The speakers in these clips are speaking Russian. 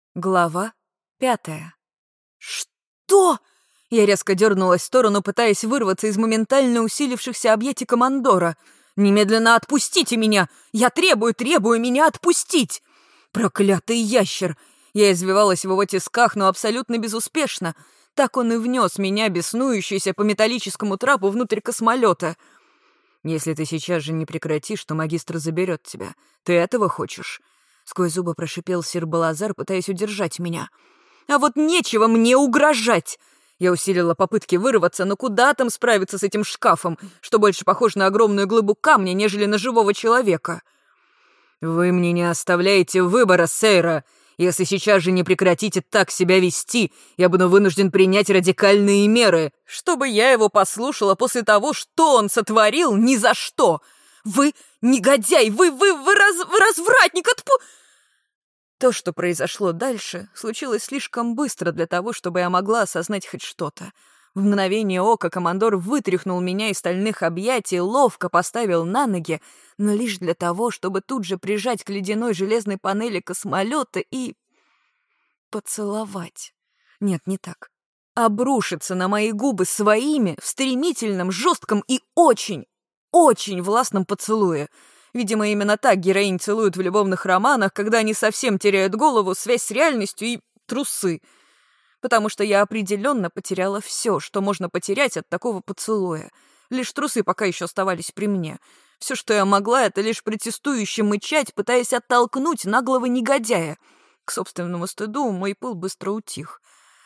Глава 5. «Что?» Я резко дернулась в сторону, пытаясь вырваться из моментально усилившихся объятий командора. «Немедленно отпустите меня! Я требую меня отпустить!» «Проклятый ящер!» Я извивалась в его тисках, но абсолютно безуспешно. Так он и внес меня, беснующуюся по металлическому трапу, внутрь космолета. «Если ты сейчас же не прекратишь, то магистр заберет тебя. Ты этого хочешь?» Сквозь зубы прошипел сир Балазар, пытаясь удержать меня. «А вот нечего мне угрожать!» Я усилила попытки вырваться, но куда там справиться с этим шкафом, что больше похож на огромную глыбу камня, нежели на живого человека? «Вы мне не оставляете выбора, Сейра. Если сейчас же не прекратите так себя вести, я буду вынужден принять радикальные меры, чтобы я его послушала после того, что он сотворил, ни за что. Вы негодяй, вы развратник, То, что произошло дальше, случилось слишком быстро для того, чтобы я могла осознать хоть что-то. В мгновение ока командор вытряхнул меня из стальных объятий, ловко поставил на ноги, но лишь для того, чтобы тут же прижать к ледяной железной панели космолета и поцеловать. Нет, не так. Обрушиться на мои губы своими в стремительном, жестком и очень, очень властном поцелуе. Видимо, именно так героинь целуют в любовных романах, когда они совсем теряют голову, связь с реальностью и трусы. Потому что я определенно потеряла все, что можно потерять от такого поцелуя. Лишь трусы пока еще оставались при мне. Все, что я могла, это лишь протестующе мычать, пытаясь оттолкнуть наглого негодяя. К собственному стыду мой пыл быстро утих.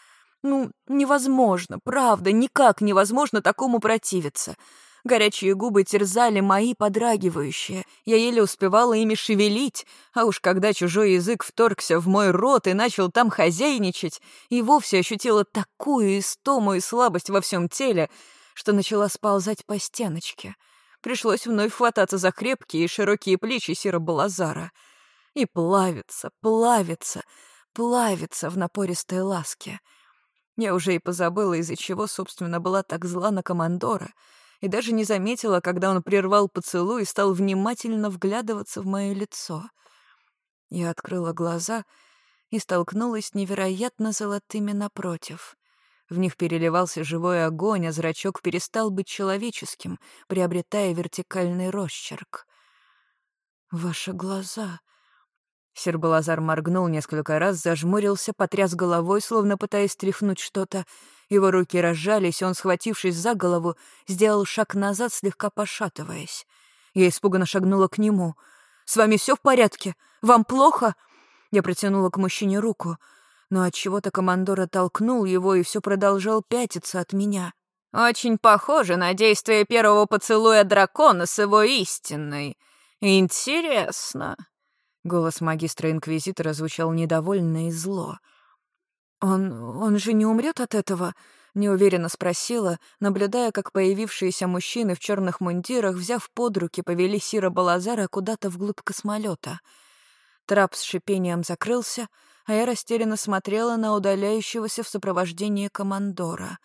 Невозможно, правда, никак невозможно такому противиться. Горячие губы терзали мои подрагивающие. Я еле успевала ими шевелить, а уж когда чужой язык вторгся в мой рот и начал там хозяйничать, и вовсе ощутила такую истому и слабость во всем теле, что начала сползать по стеночке. Пришлось вновь хвататься за крепкие и широкие плечи сира Балазара и плавиться в напористой ласке. Я уже и позабыла, из-за чего, собственно, была так зла на командора, и даже не заметила, когда он прервал поцелуй и стал внимательно вглядываться в мое лицо. Я открыла глаза и столкнулась с невероятно золотыми напротив. В них переливался живой огонь, а зрачок перестал быть человеческим, приобретая вертикальный росчерк. «Ваши глаза...» Сир Балазар моргнул несколько раз, зажмурился, потряс головой, словно пытаясь стряхнуть что-то. Его руки разжались, и он, схватившись за голову, сделал шаг назад, слегка пошатываясь. Я испуганно шагнула к нему. «С вами все в порядке? Вам плохо?» Я протянула к мужчине руку, но отчего-то командор оттолкнул его и все продолжал пятиться от меня. «Очень похоже на действие первого поцелуя дракона с его истинной. Интересно». Голос магистра-инквизитора звучал недовольно и зло. «Он же не умрет от этого?» — неуверенно спросила, наблюдая, как появившиеся мужчины в черных мундирах, взяв под руки, повели сира Балазара куда-то вглубь космолета. Трап с шипением закрылся, а я растерянно смотрела на удаляющегося в сопровождении командора.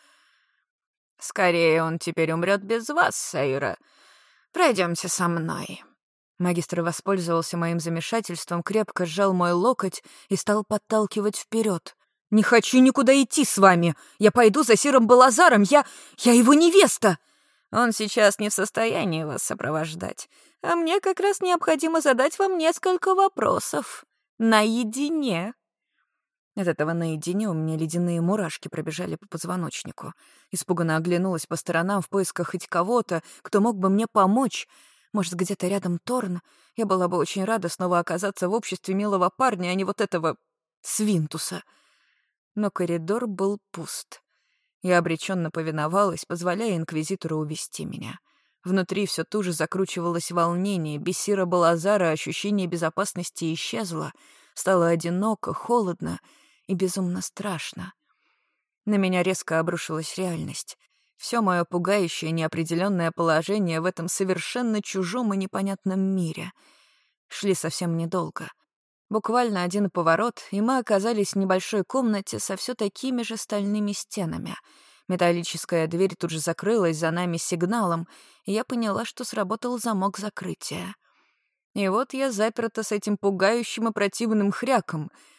«Скорее он теперь умрет без вас, Сейра. Пройдемте со мной». Магистр воспользовался моим замешательством, крепко сжал мой локоть и стал подталкивать вперед. «Не хочу никуда идти с вами! Я пойду за сиром Балазаром! Я его невеста!» «Он сейчас не в состоянии вас сопровождать, а мне как раз необходимо задать вам несколько вопросов. Наедине». От этого наедине у меня ледяные мурашки пробежали по позвоночнику. Испуганно оглянулась по сторонам в поисках хоть кого-то, кто мог бы мне помочь. Может, где-то рядом Торн? Я была бы очень рада снова оказаться в обществе милого парня, а не вот этого свинтуса. Но коридор был пуст. Я обреченно повиновалась, позволяя инквизитору увести меня. Внутри все туже закручивалось волнение, без сира Балазара ощущение безопасности исчезло. Стало одиноко, холодно и безумно страшно. На меня резко обрушилась реальность. Все мое пугающее неопределенное положение в этом совершенно чужом и непонятном мире. Шли совсем недолго. Буквально один поворот, и мы оказались в небольшой комнате со все такими же стальными стенами. Металлическая дверь тут же закрылась за нами сигналом, и я поняла, что сработал замок закрытия. И вот я заперта с этим пугающим и противным хряком.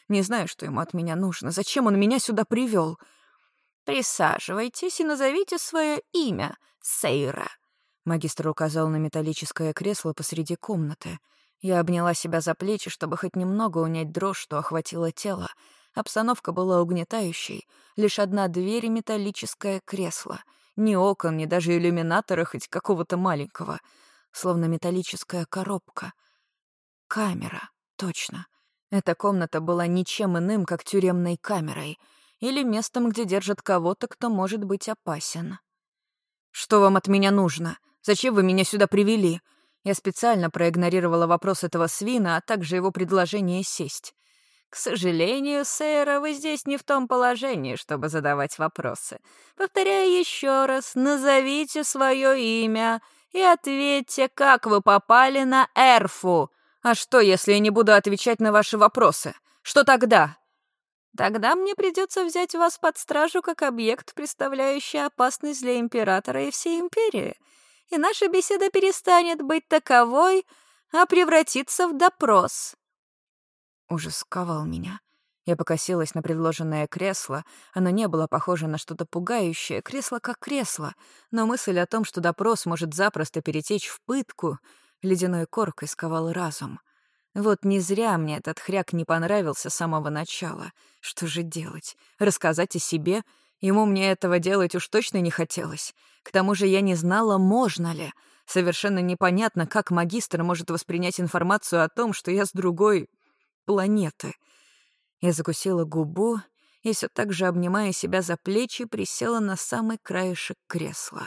Не знаю, что ему от меня нужно. Зачем он меня сюда привел? «Присаживайтесь и назовите свое имя, Сейра». Магистр указал на металлическое кресло посреди комнаты. Я обняла себя за плечи, чтобы хоть немного унять дрожь, что охватило тело. Обстановка была угнетающей. Лишь одна дверь и металлическое кресло. Ни окон, ни даже иллюминатора, хоть какого-то маленького. Словно металлическая коробка. Камера, точно. Эта комната была ничем иным, как тюремной камерой. Или местом, где держат кого-то, кто может быть опасен. «Что вам от меня нужно? Зачем вы меня сюда привели?» Я специально проигнорировала вопрос этого свина, а также его предложение сесть. «К сожалению, Сейра, вы здесь не в том положении, чтобы задавать вопросы. Повторяю еще раз, назовите свое имя и ответьте, как вы попали на Эрфу. А что, если я не буду отвечать на ваши вопросы? Что тогда?» «Тогда мне придется взять вас под стражу как объект, представляющий опасность для императора и всей империи. И наша беседа перестанет быть таковой, а превратится в допрос». Ужас сковал меня. Я покосилась на предложенное кресло. Оно не было похоже на что-то пугающее. Кресло как кресло. Но мысль о том, что допрос может запросто перетечь в пытку, ледяной коркой сковал разум. Вот не зря мне этот хряк не понравился с самого начала. Что же делать? Рассказать о себе? Ему мне этого делать уж точно не хотелось. К тому же я не знала, можно ли. Совершенно непонятно, как магистр может воспринять информацию о том, что я с другой планеты. Я закусила губу и все так же, обнимая себя за плечи, присела на самый краешек кресла.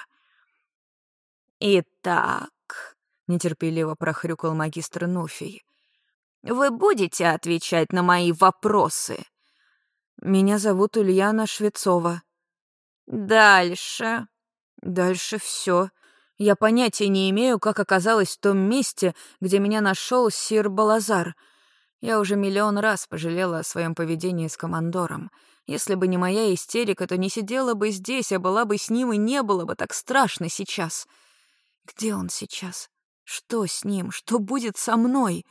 «Итак», — нетерпеливо прохрюкал магистр Нуфий, «вы будете отвечать на мои вопросы?» «Меня зовут Ульяна Швецова». «Дальше». «Дальше все. Я понятия не имею, как оказалась в том месте, где меня нашел сир Балазар. Я уже миллион раз пожалела о своем поведении с командором. Если бы не моя истерика, то не сидела бы здесь, а была бы с ним, и не было бы так страшно сейчас. Где он сейчас? Что с ним? Что будет со мной?»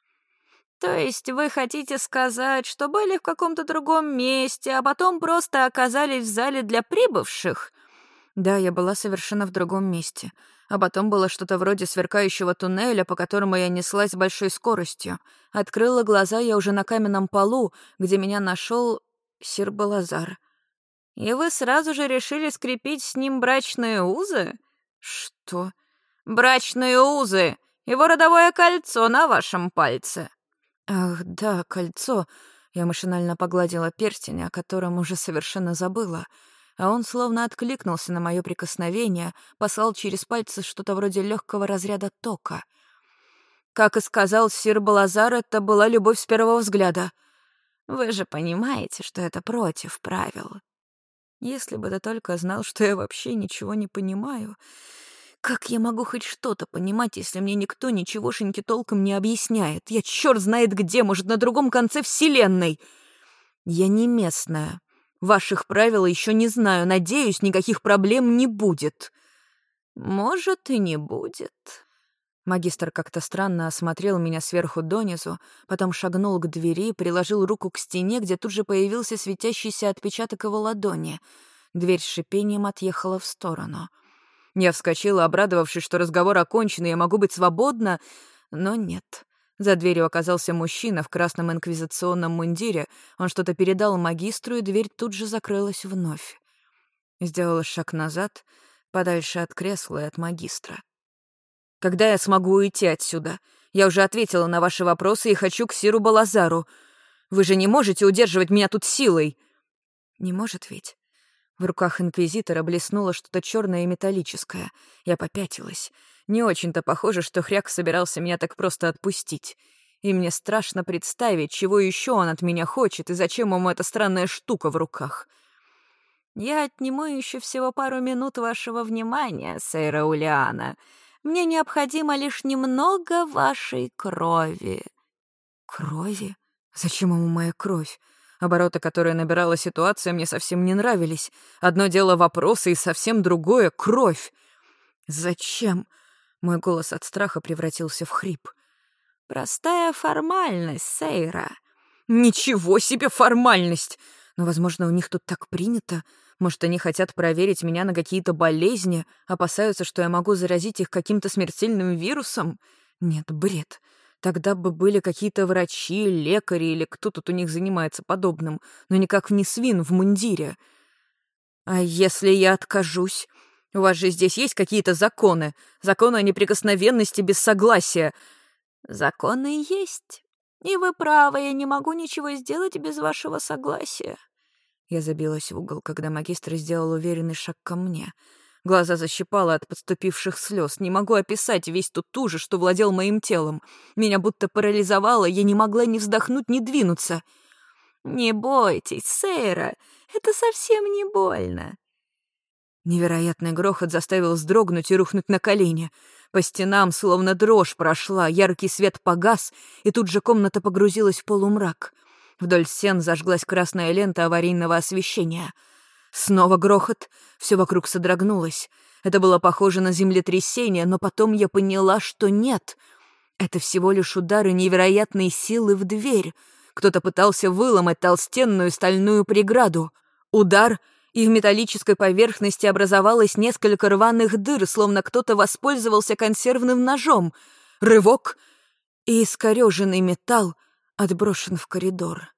«То есть вы хотите сказать, что были в каком-то другом месте, а потом просто оказались в зале для прибывших?» «Да, я была совершенно в другом месте. А потом было что-то вроде сверкающего туннеля, по которому я неслась с большой скоростью. Открыла глаза я уже на каменном полу, где меня нашел сир Балазар». «И вы сразу же решили скрепить с ним брачные узы?» «Что?» «Брачные узы! Его родовое кольцо на вашем пальце!» «Ах, да, кольцо». Я машинально погладила перстень, о котором уже совершенно забыла. А он словно откликнулся на мое прикосновение, послал через пальцы что-то вроде легкого разряда тока. Как и сказал сир Балазар, это была любовь с первого взгляда. Вы же понимаете, что это против правил. Если бы ты только знал, что я вообще ничего не понимаю. Как я могу хоть что-то понимать, если мне никто ничегошеньки толком не объясняет? Я черт знает где, может, на другом конце вселенной. Я не местная. Ваших правил еще не знаю. Надеюсь, никаких проблем не будет. Может, и не будет. Магистр как-то странно осмотрел меня сверху донизу, потом шагнул к двери, приложил руку к стене, где тут же появился светящийся отпечаток его ладони. Дверь с шипением отъехала в сторону. Я вскочила, обрадовавшись, что разговор окончен, и я могу быть свободна, но нет. За дверью оказался мужчина в красном инквизиционном мундире. Он что-то передал магистру, и дверь тут же закрылась вновь. Сделала шаг назад, подальше от кресла и от магистра. «Когда я смогу уйти отсюда? Я уже ответила на ваши вопросы и хочу к сиру Балазару. Вы же не можете удерживать меня тут силой!» «Не может ведь?» В руках инквизитора блеснуло что-то черное и металлическое. Я попятилась. Не очень-то похоже, что хряк собирался меня так просто отпустить. И мне страшно представить, чего еще он от меня хочет и зачем ему эта странная штука в руках. «Я отниму еще всего пару минут вашего внимания, Сейра Ульяна. Мне необходимо лишь немного вашей крови». «Крови? Зачем ему моя кровь?» Обороты, которые набирала ситуация, мне совсем не нравились. Одно дело вопросы, и совсем другое — кровь. «Зачем?» Мой голос от страха превратился в хрип. «Простая формальность, Сейра. Ничего себе формальность! Но, возможно, у них тут так принято. Может, они хотят проверить меня на какие-то болезни, опасаются, что я могу заразить их каким-то смертельным вирусом? Нет, бред. Тогда бы были какие-то врачи, лекари или кто тут у них занимается подобным, но никак не свин в мундире. А если я откажусь? У вас же здесь есть какие-то законы? Законы о неприкосновенности без согласия. Законы есть. И вы правы, я не могу ничего сделать без вашего согласия. Я забилась в угол, когда магистр сделал уверенный шаг ко мне. Глаза защипало от подступивших слез. Не могу описать весь тот ужас, что владел моим телом. Меня будто парализовало, я не могла ни вздохнуть, ни двинуться. «Не бойтесь, Сейра, это совсем не больно». Невероятный грохот заставил вздрогнуть и рухнуть на колени. По стенам словно дрожь прошла, яркий свет погас, и тут же комната погрузилась в полумрак. Вдоль стен зажглась красная лента аварийного освещения. Снова грохот, все вокруг содрогнулось. Это было похоже на землетрясение, но потом я поняла, что нет. Это всего лишь удары невероятной силы в дверь. Кто-то пытался выломать толстенную стальную преграду. Удар, и в металлической поверхности образовалось несколько рваных дыр, словно кто-то воспользовался консервным ножом. Рывок, и искорёженный металл отброшен в коридор.